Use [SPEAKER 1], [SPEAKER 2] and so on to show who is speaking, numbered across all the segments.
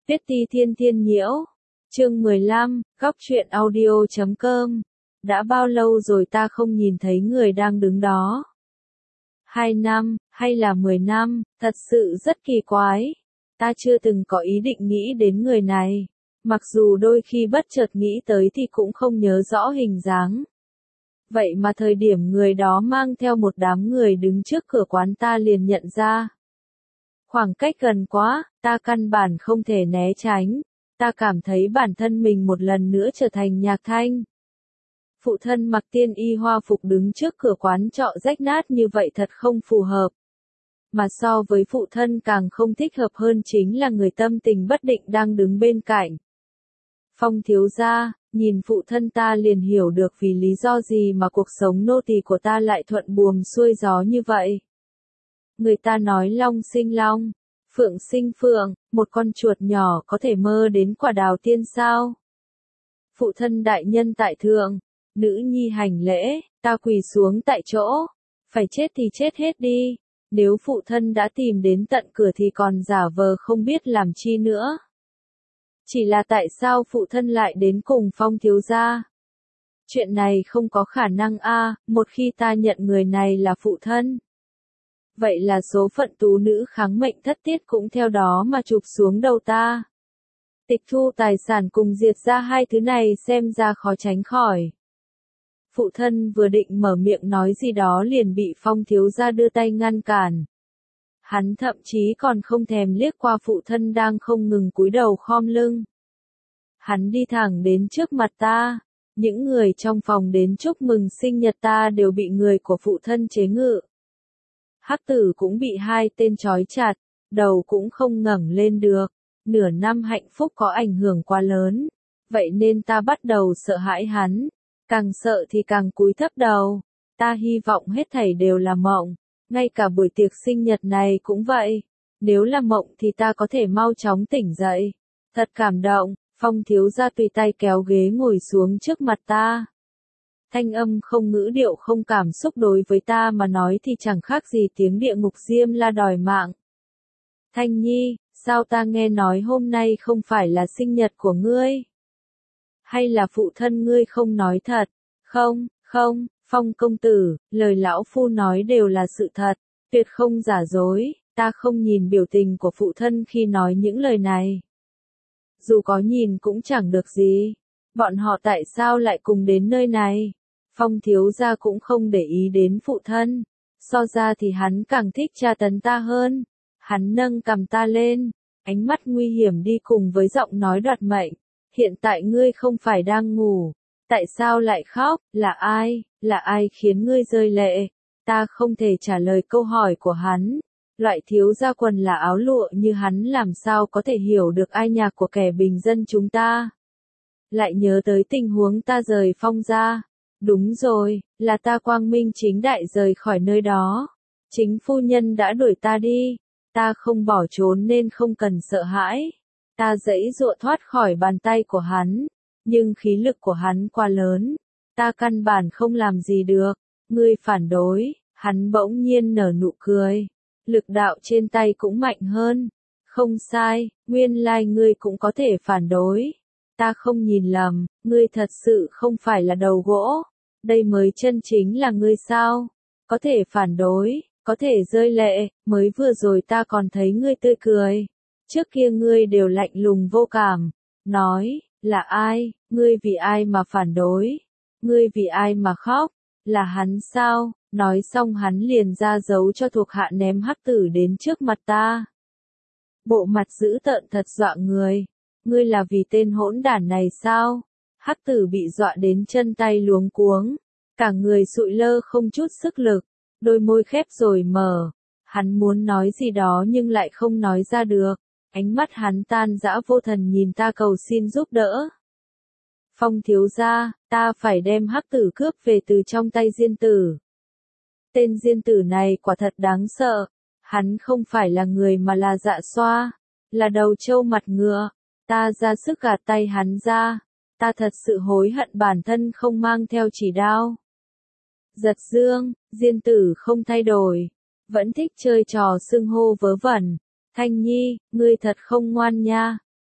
[SPEAKER 1] Viết ti thiên thiên nhiễu. Chương 15, góc truyện audio.com. Đã bao lâu rồi ta không nhìn thấy người đang đứng đó? 2 năm, hay là 10 năm, thật sự rất kỳ quái. Ta chưa từng có ý định nghĩ đến người này. Mặc dù đôi khi bất chợt nghĩ tới thì cũng không nhớ rõ hình dáng. Vậy mà thời điểm người đó mang theo một đám người đứng trước cửa quán ta liền nhận ra. Khoảng cách gần quá, ta căn bản không thể né tránh. Ta cảm thấy bản thân mình một lần nữa trở thành Nhạc Thanh. Phụ thân mặc tiên y hoa phục đứng trước cửa quán trọ rách nát như vậy thật không phù hợp. Mà so với phụ thân càng không thích hợp hơn chính là người tâm tình bất định đang đứng bên cạnh. Phong thiếu gia, nhìn phụ thân ta liền hiểu được vì lý do gì mà cuộc sống nô tỳ của ta lại thuận buồm xuôi gió như vậy. Người ta nói long sinh long, phượng sinh phượng, một con chuột nhỏ có thể mơ đến quả đào tiên sao? Phụ thân đại nhân tại thượng, nữ nhi hành lễ, ta quỳ xuống tại chỗ, phải chết thì chết hết đi, nếu phụ thân đã tìm đến tận cửa thì còn giả vờ không biết làm chi nữa. Chỉ là tại sao phụ thân lại đến cùng Phong thiếu gia? Chuyện này không có khả năng a, một khi ta nhận người này là phụ thân. Vậy là số phận tú nữ kháng mệnh thất tiết cũng theo đó mà chụp xuống đầu ta. Tịch thu tài sản cùng diệt ra hai thứ này xem ra khó tránh khỏi. Phụ thân vừa định mở miệng nói gì đó liền bị Phong thiếu gia đưa tay ngăn cản. Hắn thậm chí còn không thèm liếc qua phụ thân đang không ngừng cúi đầu khom lưng. Hắn đi thẳng đến trước mặt ta. Những người trong phòng đến chúc mừng sinh nhật ta đều bị người của phụ thân chế ngự. Hắc tử cũng bị hai tên trói chặt, đầu cũng không ngẩng lên được. Nửa năm hạnh phúc có ảnh hưởng quá lớn. Vậy nên ta bắt đầu sợ hãi hắn. Càng sợ thì càng cúi thấp đầu. Ta hy vọng hết thảy đều là mộng. Ngay cả buổi tiệc sinh nhật này cũng vậy. Nếu là mộng thì ta có thể mau chóng tỉnh dậy. Thật cảm động, Phong thiếu gia tùy tay kéo ghế ngồi xuống trước mặt ta. Thanh âm không ngữ điệu không cảm xúc đối với ta mà nói thì chẳng khác gì tiếng địa ngục diêm la đòi mạng. Thanh Nhi, sao ta nghe nói hôm nay không phải là sinh nhật của ngươi? Hay là phụ thân ngươi không nói thật? Không, Phong công tử, lời lão phu nói đều là sự thật, tuyệt không giả dối, ta không nhìn biểu tình của phụ thân khi nói những lời này. Dù có nhìn cũng chẳng được gì, bọn họ tại sao lại cùng đến nơi này? Phong thiếu gia cũng không để ý đến phụ thân, so ra thì hắn càng thích tra tấn ta hơn. Hắn nâng cằm ta lên, ánh mắt nguy hiểm đi cùng với giọng nói đoạt mệnh. Hiện tại ngươi không phải đang ngủ, tại sao lại khóc, là ai khiến ngươi rơi lệ? Ta không thể trả lời câu hỏi của hắn. Loại thiếu gia quần là áo lụa như hắn làm sao có thể hiểu được ai nhạc của kẻ bình dân chúng ta. Lại nhớ tới tình huống ta rời Phong ra. Đúng rồi, là ta quang minh chính đại rời khỏi nơi đó. Chính phu nhân đã đuổi ta đi. Ta không bỏ trốn nên không cần sợ hãi. Ta giãy giụa thoát khỏi bàn tay của hắn. Nhưng khí lực của hắn quá lớn. Ta căn bản không làm gì được. Ngươi phản đối. Hắn bỗng nhiên nở nụ cười. Lực đạo trên tay cũng mạnh hơn. Không sai, nguyên lai ngươi cũng có thể phản đối. Ta không nhìn lầm, ngươi thật sự không phải là đầu gỗ. Đây mới chân chính là ngươi sao? Có thể phản đối, có thể rơi lệ, mới vừa rồi ta còn thấy ngươi tươi cười. Trước kia ngươi đều lạnh lùng vô cảm. Nói, là ai, ngươi vì ai mà phản đối? Ngươi vì ai mà khóc? Là hắn sao? Nói xong hắn liền ra dấu cho thuộc hạ ném hắc tử đến trước mặt ta. Bộ mặt dữ tợn thật dọa người. Ngươi là vì tên hỗn đản này sao? Hắc tử bị dọa đến chân tay luống cuống. Cả người sụi lơ không chút sức lực. Đôi môi khép rồi mở. Hắn muốn nói gì đó nhưng lại không nói ra được. Ánh mắt hắn tan dã vô thần nhìn ta cầu xin giúp đỡ. Phong thiếu gia, ta phải đem hắc tử cướp về từ trong tay Diên tử. Tên Diên tử này quả thật đáng sợ. Hắn không phải là người mà là dạ xoa. Là đầu trâu mặt ngựa. Ta ra sức gạt tay hắn ra. Ta thật sự hối hận bản thân không mang theo chỉ đao. Giật dương, Diên tử không thay đổi. Vẫn thích chơi trò xưng hô vớ vẩn. Thanh Nhi, ngươi thật không ngoan nha.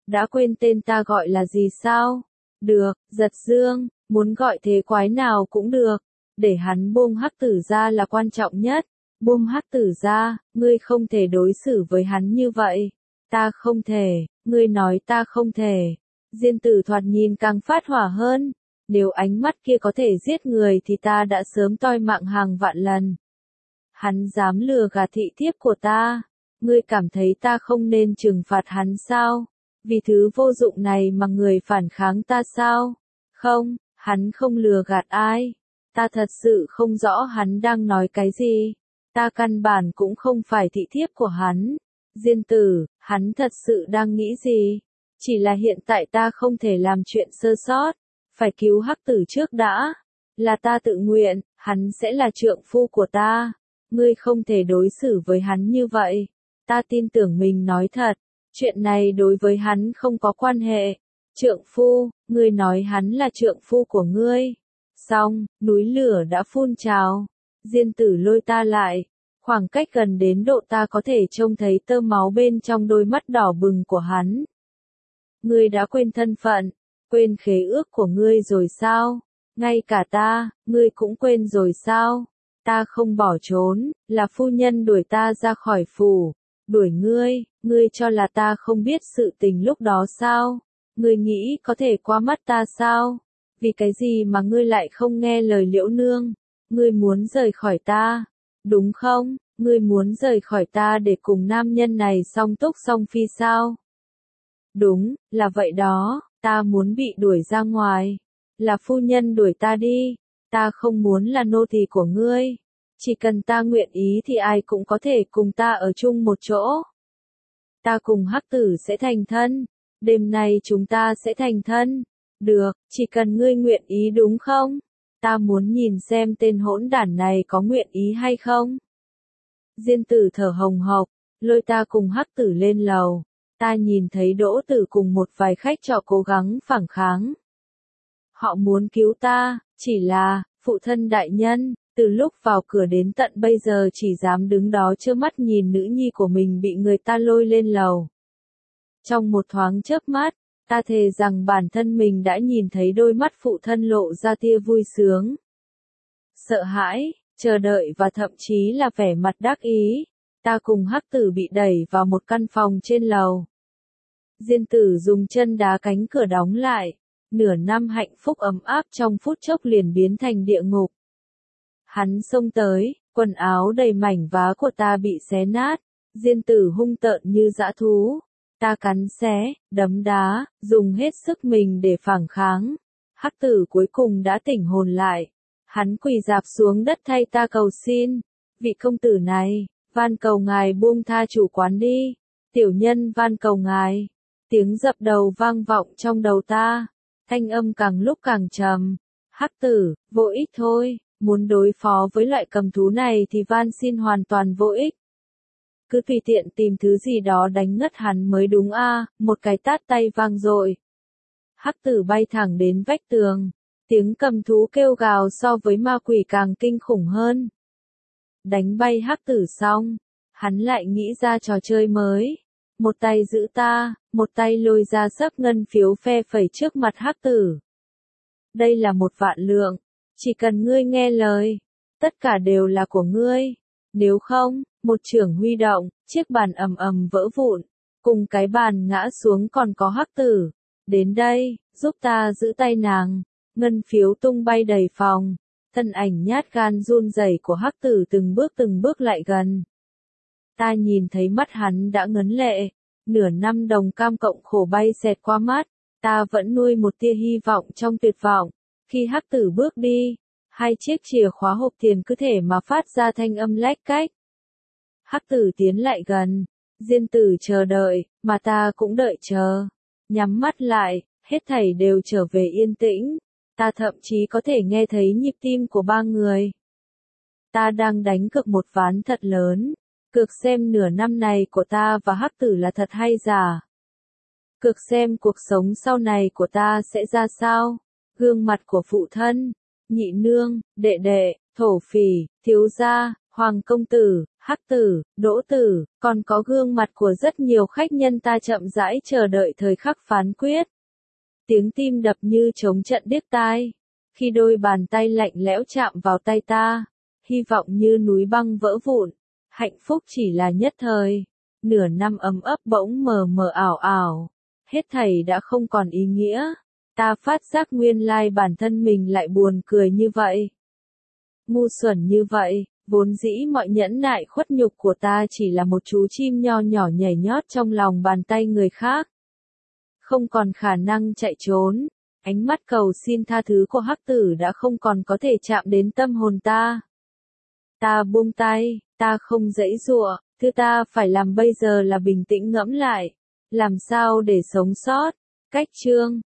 [SPEAKER 1] Đã quên tên ta gọi là gì sao? Được, Giật Dương, muốn gọi thế quái nào cũng được. Để hắn buông Hắc Tử ra là quan trọng nhất. Buông Hắc Tử ra, ngươi không thể đối xử với hắn như vậy. Ta không thể, ngươi nói ta không thể. Diên Tử thoạt nhìn càng phát hỏa hơn. Nếu ánh mắt kia có thể giết người thì ta đã sớm toi mạng hàng vạn lần. Hắn dám lừa gạt thị thiếp của ta. Ngươi cảm thấy ta không nên trừng phạt hắn sao? Vì thứ vô dụng này mà người phản kháng ta sao? Không, hắn không lừa gạt ai. Ta thật sự không rõ hắn đang nói cái gì. Ta căn bản cũng không phải thị thiếp của hắn. Diên Tử, hắn thật sự đang nghĩ gì? Chỉ là hiện tại ta không thể làm chuyện sơ sót. Phải cứu Hắc Tử trước đã. Là ta tự nguyện, hắn sẽ là trượng phu của ta. Ngươi không thể đối xử với hắn như vậy. Ta tin tưởng mình nói thật. Chuyện này đối với hắn không có quan hệ. Trượng phu, ngươi nói hắn là trượng phu của ngươi. Xong, núi lửa đã phun trào. Diên Tử lôi ta lại. Khoảng cách gần đến độ ta có thể trông thấy tơ máu bên trong đôi mắt đỏ bừng của hắn. Ngươi đã quên thân phận, quên khế ước của ngươi rồi sao? Ngay cả ta, ngươi cũng quên rồi sao? Ta không bỏ trốn, là phu nhân đuổi ta ra khỏi phủ. Đuổi ngươi cho là ta không biết sự tình lúc đó sao? Ngươi nghĩ có thể qua mắt ta sao? Vì cái gì mà ngươi lại không nghe lời Liễu Nương? Ngươi muốn rời khỏi ta, đúng không? Ngươi muốn rời khỏi ta để cùng nam nhân này song túc song phi sao? Đúng, là vậy đó, ta muốn bị đuổi ra ngoài. Là phu nhân đuổi ta đi, ta không muốn là nô tỳ của ngươi. Chỉ cần ta nguyện ý thì ai cũng có thể cùng ta ở chung một chỗ. Ta cùng Hắc Tử sẽ thành thân, đêm nay chúng ta sẽ thành thân. Được, chỉ cần ngươi nguyện ý đúng không? Ta muốn nhìn xem tên hỗn đản này có nguyện ý hay không. Diên Tử thở hồng hộc, lôi ta cùng Hắc Tử lên lầu. Ta nhìn thấy Đỗ Tử cùng một vài khách trọ cố gắng phản kháng. Họ muốn cứu ta, chỉ là, phụ thân đại nhân, từ lúc vào cửa đến tận bây giờ chỉ dám đứng đó trơ mắt nhìn nữ nhi của mình bị người ta lôi lên lầu. Trong một thoáng chớp mắt, ta thề rằng bản thân mình đã nhìn thấy đôi mắt phụ thân lộ ra tia vui sướng, sợ hãi, chờ đợi và thậm chí là vẻ mặt đắc ý. Ta cùng Hắc Tử bị đẩy vào một căn phòng trên lầu. Diên Tử dùng chân đá cánh cửa đóng lại. Nửa năm hạnh phúc ấm áp trong phút chốc liền biến thành địa ngục. Hắn xông tới, quần áo đầy mảnh vá của ta bị xé nát. Diên Tử hung tợn như dã thú. Ta cắn xé, đấm đá, dùng hết sức mình để phản kháng. Hắc Tử cuối cùng đã tỉnh hồn lại. Hắn quỳ rạp xuống đất thay ta cầu xin. Vị công tử này, van cầu ngài buông tha chủ quán đi. Tiểu nhân van cầu ngài. Tiếng dập đầu vang vọng trong đầu ta. Thanh âm càng lúc càng trầm. Hắc Tử, vô ích thôi. Muốn đối phó với loại cầm thú này thì van xin hoàn toàn vô ích. Cứ tùy tiện tìm thứ gì đó đánh ngất hắn mới đúng a. Một cái tát tay vang dội. Hắc Tử bay thẳng đến vách tường. Tiếng cầm thú kêu gào so với ma quỷ càng kinh khủng hơn. Đánh bay Hắc Tử xong, hắn lại nghĩ ra trò chơi mới. Một tay giữ ta, một tay lôi ra sấp ngân phiếu phe phẩy trước mặt Hắc Tử. Đây là 1.000.000 lượng, chỉ cần ngươi nghe lời, tất cả đều là của ngươi. Nếu không, một chưởng huy động, chiếc bàn ầm ầm vỡ vụn, cùng cái bàn ngã xuống còn có Hắc Tử. Đến đây, giúp ta giữ tay nàng. Ngân phiếu tung bay đầy phòng. Thân ảnh nhát gan run rẩy của Hắc Tử từng bước lại gần. Ta nhìn thấy mắt hắn đã ngấn lệ. Nửa năm đồng cam cộng khổ bay xẹt qua mắt. Ta vẫn nuôi một tia hy vọng trong tuyệt vọng. Khi Hắc Tử bước đi, 2 chiếc chìa khóa hộp tiền cứ thể mà phát ra thanh âm lách cách. Hắc Tử tiến lại gần. Diên Tử chờ đợi, mà ta cũng đợi chờ. Nhắm mắt lại, hết thảy đều trở về yên tĩnh. Ta thậm chí có thể nghe thấy nhịp tim của 3 người. Ta đang đánh cược một ván thật lớn. Cược xem nửa năm này của ta và Hắc Tử là thật hay giả. Cược xem cuộc sống sau này của ta sẽ ra sao. Gương mặt của phụ thân, nhị nương, đệ đệ, thổ phỉ, thiếu gia, Hoàng công tử, Hắc tử, Đỗ tử, còn có gương mặt của rất nhiều khách nhân ta chậm rãi chờ đợi thời khắc phán quyết. Tiếng tim đập như trống trận điếc tai. Khi đôi bàn tay lạnh lẽo chạm vào tay ta, hy vọng như núi băng vỡ vụn. Hạnh phúc chỉ là nhất thời. Nửa năm ấm ấp bỗng mờ mờ ảo ảo. Hết thảy đã không còn ý nghĩa. Ta phát giác nguyên lai bản thân mình lại buồn cười như vậy. Ngu xuẩn như vậy, vốn dĩ mọi nhẫn nại khuất nhục của ta chỉ là một chú chim nho nhỏ nhảy nhót trong lòng bàn tay người khác. Không còn khả năng chạy trốn, ánh mắt cầu xin tha thứ của Hắc tử đã không còn có thể chạm đến tâm hồn ta. Ta buông tay, ta không giãy giụa, thứ ta phải làm bây giờ là bình tĩnh ngẫm lại, làm sao để sống sót. Cách chương